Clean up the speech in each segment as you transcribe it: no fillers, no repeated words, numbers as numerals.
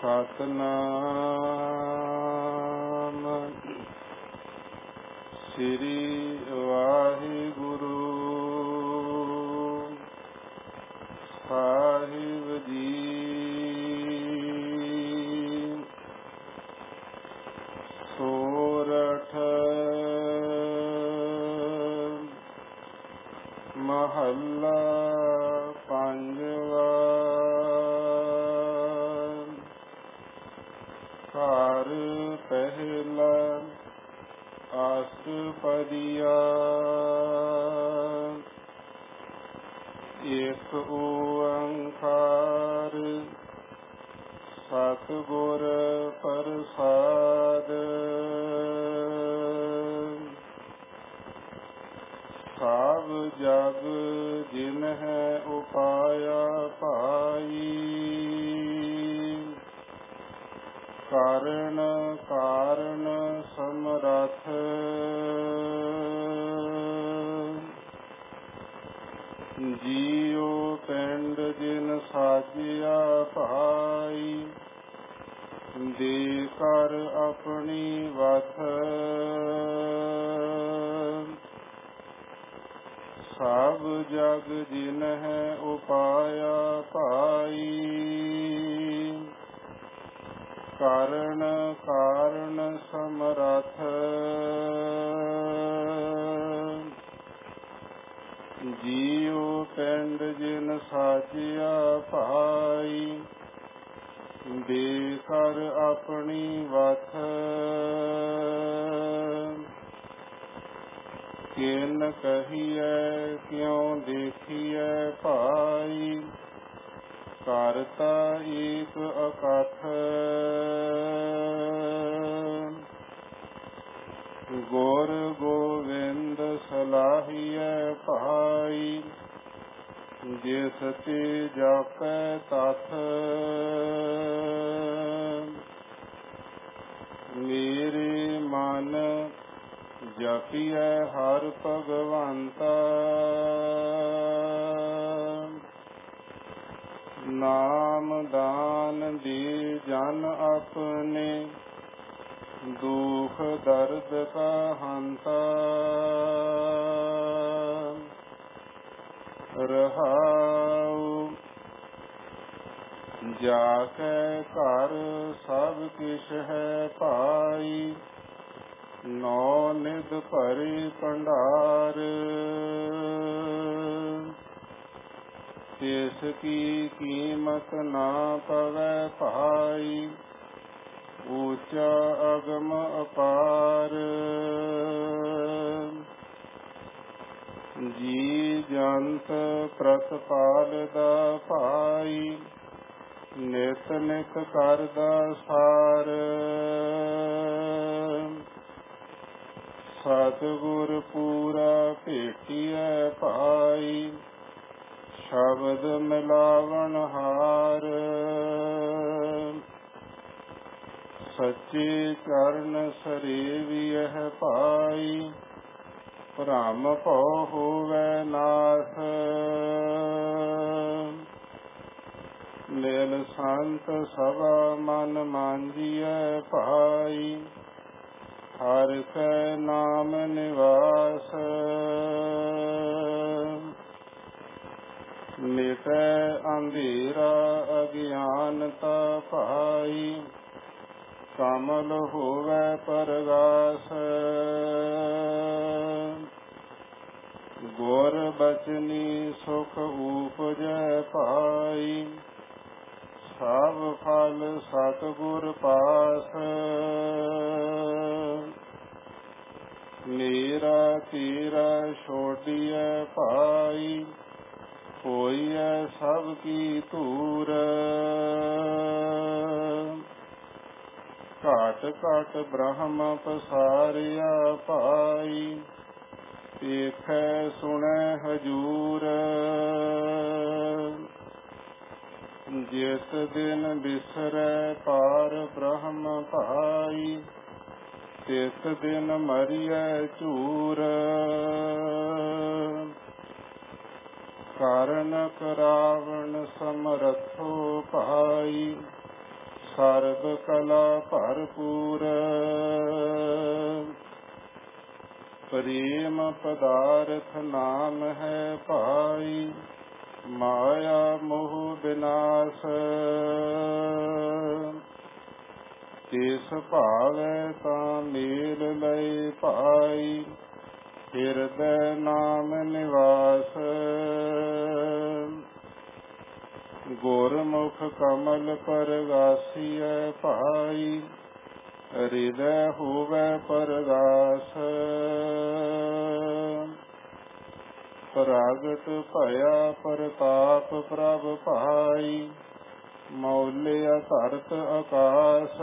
ਸਤਿਨਾਮ ਸ੍ਰੀ ਵਾਹਿਗੁਰੂ ਸਾਹਿਬ ਜੀ। ਸੋਰਠ ਮਹੱਲਾ ਪੰਜਵਾ। ਘਰ ਪਹਿਲਾ ਅਸ਼ਟਪਦੀਆ। ਏਕ ਓੰਕਾਰ ਸਤਿਗੁਰ ਪ੍ਰਸਾਦ। ਸਭ ਜਗ ਜਿਨਹਿ ਉਪਾਇਆ ਪਾਈ। ਕਰਨ ਕਾਰਨ ਸਮਰੱਥ। ਜੀਉ ਪਿੰਡ ਜਿਨ ਸਾਜਿਆ ਭਾਈ। ਦੇ ਕਰ ਆਪਣੀ ਵਥ। ਸਭ ਜਗ ਜਿਨਹਿ ਉਪਾਇਆ ਭਾਈ। ਕਰਨ ਕਾਰਨ ਸਮਰੱਥ। ਜੀਉ ਪਿੰਡ ਜਿਨ ਸਾਜਿਆ ਭਾਈ। ਦੇ ਕਰ ਆਪਣੀ ਵਥ। ਕਿਨ ਕਹੀਐ ਕਿਉ ਦੇਖੀਐ ਭਾਈ। ਕਰਤਾ ਏਕ ਅਕਥ। ਗੁਰ ਗੋਬਿੰਦ ਸਲਾਹੀਐ ਭਾਈ। ਜਿਸ ਤੇ ਜਾਪੈ ਤਥ। ਮੇਰੇ ਮਨ ਜਪੀਐ ਹਰਿ ਭਗਵੰਤਾ। ਨਾਮ ਦਾਨ ਦੇ ਜਨ ਆਪਣੇ। ਦੁਖ ਦਰਦ ਕਾ ਹੰਤਾ। ਰਹਾਉ ਜਾ ਕੈ ਘਰ ਸਭ ਕਿਛ ਹੈ ਭਾਈ। ਨੌ ਨਿਧ ਭਰੇ ਭੰਡਾਰ। ਤਿਸ ਕੀ ਕੀਮਤ ਨਾ ਪਵੈ ਭਾਈ। ਊਚਾ ਅਗਮ ਅਪਾਰ। ਜੀ ਜੰਤ ਪ੍ਰਤਪਾਲਦਾ ਭਾਈ। ਨਿਤ ਨਿਤ ਕਰਦਾ ਸਾਰ। ਸਤਿਗੁਰ ਪੂਰਾ ਭੇਟੀਐ ਭਾਈ। ਸ਼ਬਦ ਮਿਲਾਵਣ ਹਾਰ। ਸੱਚੇ ਚਰਨ ਸਰੇਵਿਐ ਭਾਈ। ਭ੍ਰਮ ਭਉ ਹੋਵੈ ਨਾਥ। ਮਿਲ ਸੰਤ ਸਭਾ ਮਨ ਮਾਂਜੀਐ ਭਾਈ। ਹਰਿ ਕੈ ਨਾਮ ਨਿਵਾਸ। ਮਿਟੈ ਅੰਧੇਰਾ ਅਗਿਆਨਤਾ ਭਾਈ। ਕਮਲ ਹੋਵੈ ਪਰਗਾਸ। ਗੁਰ ਬਚਨੀ ਸੁਖ ਊਪਜੈ ਭਾਈ। ਸਭ ਫਲ ਸਤਿਗੁਰ ਪਾਸ। ਮੇਰਾ ਤੇਰਾ ਛੋਡੀਐ ਭਾਈ। ਹੋਈਐ ਸਭ ਕੀ ਧੂਰ। ਘਾਟ ਘਾਟ ਬ੍ਰਹਮ ਪਸਾਰਿਆ ਭਾਈ। ਦੇਖੈ ਸੁਣੈ ਹਜੂਰ। ਜਿਸ ਦਿਨ ਬਿਸਰੈ ਪਾਰ ਬ੍ਰਹਮ ਭਾਈ। ਤਿਸ ਦਿਨ ਮਰੀਐ ਝੂਰ। ਕਾਰਨ ਕਰਾਵਣ ਸਮਰੱਥੋ ਭਾਈ। ਸਰਬ ਕਲਾ ਭਰਪੂਰ। ਪ੍ਰੇਮ ਪਦਾਰਥ ਨਾਮ ਹੈ ਭਾਈ, ਮਾਇਆ ਮੋਹ ਬਿਨਾਸ਼। ਤਿਸ ਭਾਵੈ ਤਾਂ ਮੇਲ ਲਏ ਭਾਈ, ਹਿਰਦੈ ਨਾਮ ਨਿਵਾਸ। ਗੁਰਮੁਖ ਕਮਲ ਪਰਗਾਸੀਐ ਭਾਈ, ਹਿਰਦੈ ਹੋਵੈ ਪਰਗਾਸ। ਪ੍ਰਗਟ ਭਇਆ ਪ੍ਰਤਾਪ ਪ੍ਰਭ ਭਾਈ, ਮੌਲਿਆ ਧਰਤ ਆਕਾਸ।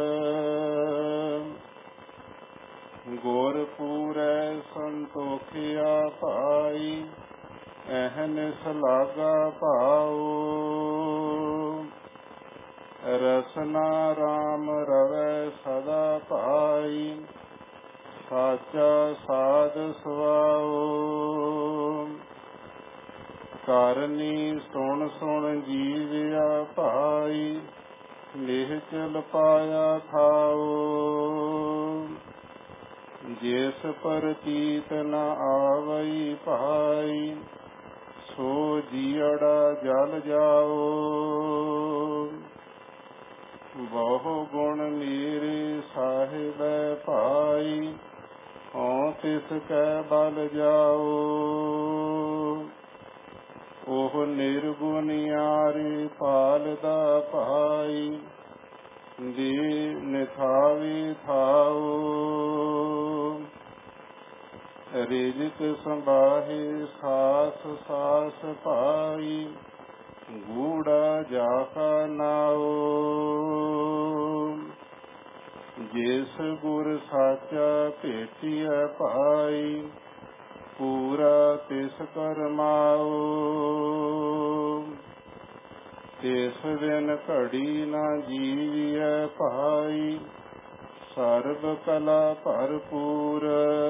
ਗੁਰ ਪੂਰੈ ਸੰਤੋਖਿਆ ਭਾਈ, ਅਹਨਿਸ ਲਾਗਾ ਭਾਉ। ਰਸਨਾ ਰਾਮ ਰਵੈ ਸਦਾ ਭਾਈ, ਸਾਚਾ ਸਾਧ ਸੁਆਉ। ਕਰਨੀ ਸੁਣ ਸੁਣ ਜੀਵਿਆ ਭਾਈ, ਨਿਹਚਲ ਪਾਇਆ ਥਾਉ। ਜਿਸ ਪ੍ਰਤੀਤ ਨ ਆਵਈ ਭਾਈ, ਸੋ ਜੀਅੜਾ ਜਲ ਜਾਓ। ਬਹੁ ਗੁਣ ਮੇਰੇ ਸਾਹਿਬੈ ਭਾਈ, ਹਉ ਤਿਸ ਕੈ ਬਲ ਜਾਓ। ਉਹ ਨਿਰਗੁਣਿਆਰੇ ਪਾਲਦਾ ਭਾਈ, ਦੇ ਨਿਥਾਵੇ ਥਾਉ। ਰਿਜਕ ਸੰਭਾਹੇ ਸਾਸ ਸਾਸ ਭਾਈ, ਗੂੜਾ ਜਾਕਾ ਨਾਉ। ਜਿਸ ਗੁਰ ਸਾਚਾ ਭੇਟਿਐ ਭਾਈ, ਪੂਰਾ ਤਿਸ ਕਰਮਾਉ। ਤਿਸ ਬਿਨ ਘੜੀ ਨਾ ਜੀਵਿਐ ਭਾਈ, ਸਰਬ ਕਲਾ ਭਰਪੂਰ।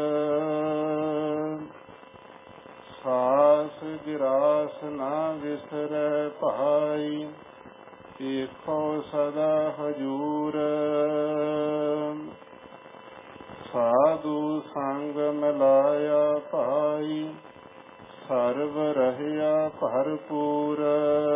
ਸਾਸ ਗਿਰਾਸ ਨਾ ਵਿਸਰੈ ਭਾਈ, ਏਕੋ ਸਦਾ ਹਜੂਰ। ਸਾਧੂ ਸੰਗ ਮਿਲਾਇਆ ਭਾਈ, ਸਰਬ ਰਹਿਆ ਭਰਪੂਰ।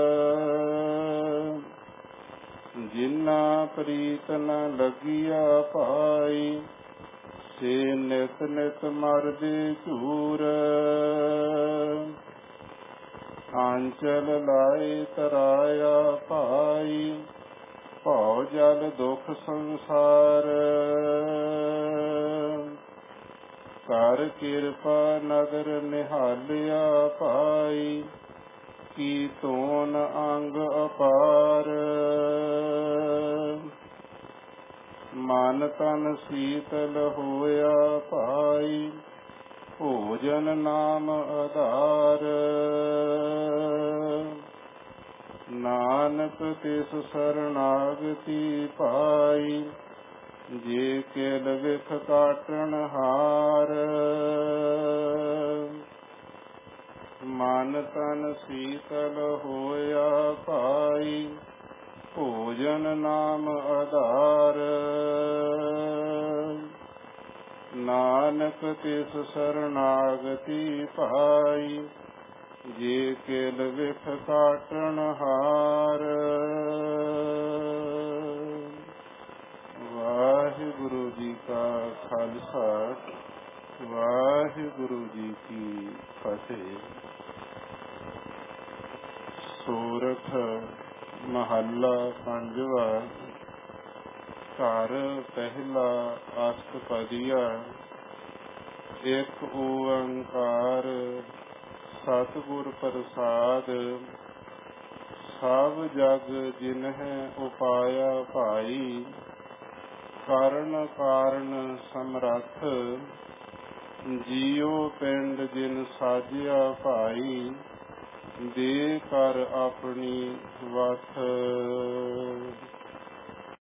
ਜਿਨਾ ਪ੍ਰੀਤ ਨ ਲੱਗਿਆ ਭਾਈ, ਸੇ ਨਿਤ ਨਿਤ ਮਰਦੇ ਝੂਰ। ਆਂਚਲ ਲਾਏ ਤਰਾਇਆ ਭਾਈ, ਭਉ ਜਲ ਦੁਖ ਸੰਸਾਰ। ਕਰ ਕਿਰਪਾ ਨਦਰ ਨਿਹਾਲਿਆ ਭਾਈ, ਕੀ ਤੋਨ ਅੰਗ ਅਪਾਰ। ਮਨ ਤਨ ਸੀਤਲ ਹੋਇਆ ਭਾਈ, ਭੋਜਨ ਨਾਮ ਆਧਾਰ। ਨਾਨਕ ਤਿਸ ਸਰਨਾਗਤੀ ਭਾਈ, ਜੇ ਕਿਲ ਵਿਖ ਕਾਟਣ ਹਾਰ। ਮਨ ਤਨ ਸੀਤਲ ਹੋਇਆ ਭਾਈ, ਭੋਜਨ ਨਾਮ ਆਧਾਰ। ਨਾਨਕ ਤਿਸ ਸਰਨਾਗਤੀ ਭਾਈ, ਜੇ ਕਿਲ ਵਿਖ ਕਾਟਣ ਹਾਰ। ਵਾਹਿਗੁਰੂ ਜੀ ਕਾ ਖਾਲਸਾ, ਵਾਹਿਗੁਰੂ ਜੀ ਕੀ ਫਤਿਹ। ਸੂਰਠ ਮਹੱਲਾ ਪੰਜਵਾ। ਘਰ ਪਹਿਲਾ ਅਸ਼ਟਪਦੀਆ। ਇੱਕ ਓੰਕਾਰ ਸਤਿਗੁਰ ਪ੍ਰਸਾਦ। ਸਭ ਜਗ ਜਿਨਹਿ ਉਪਾਇਆ ਭਾਈ, ਕਰਨ ਕਾਰਨ ਸਮਰੱਥ। ਜੀਉ ਪਿੰਡ ਜਿਨ ਸਾਜਿਆ ਭਾਈ, ਦੇ ਕਰ ਆਪਣੀ ਵਥ।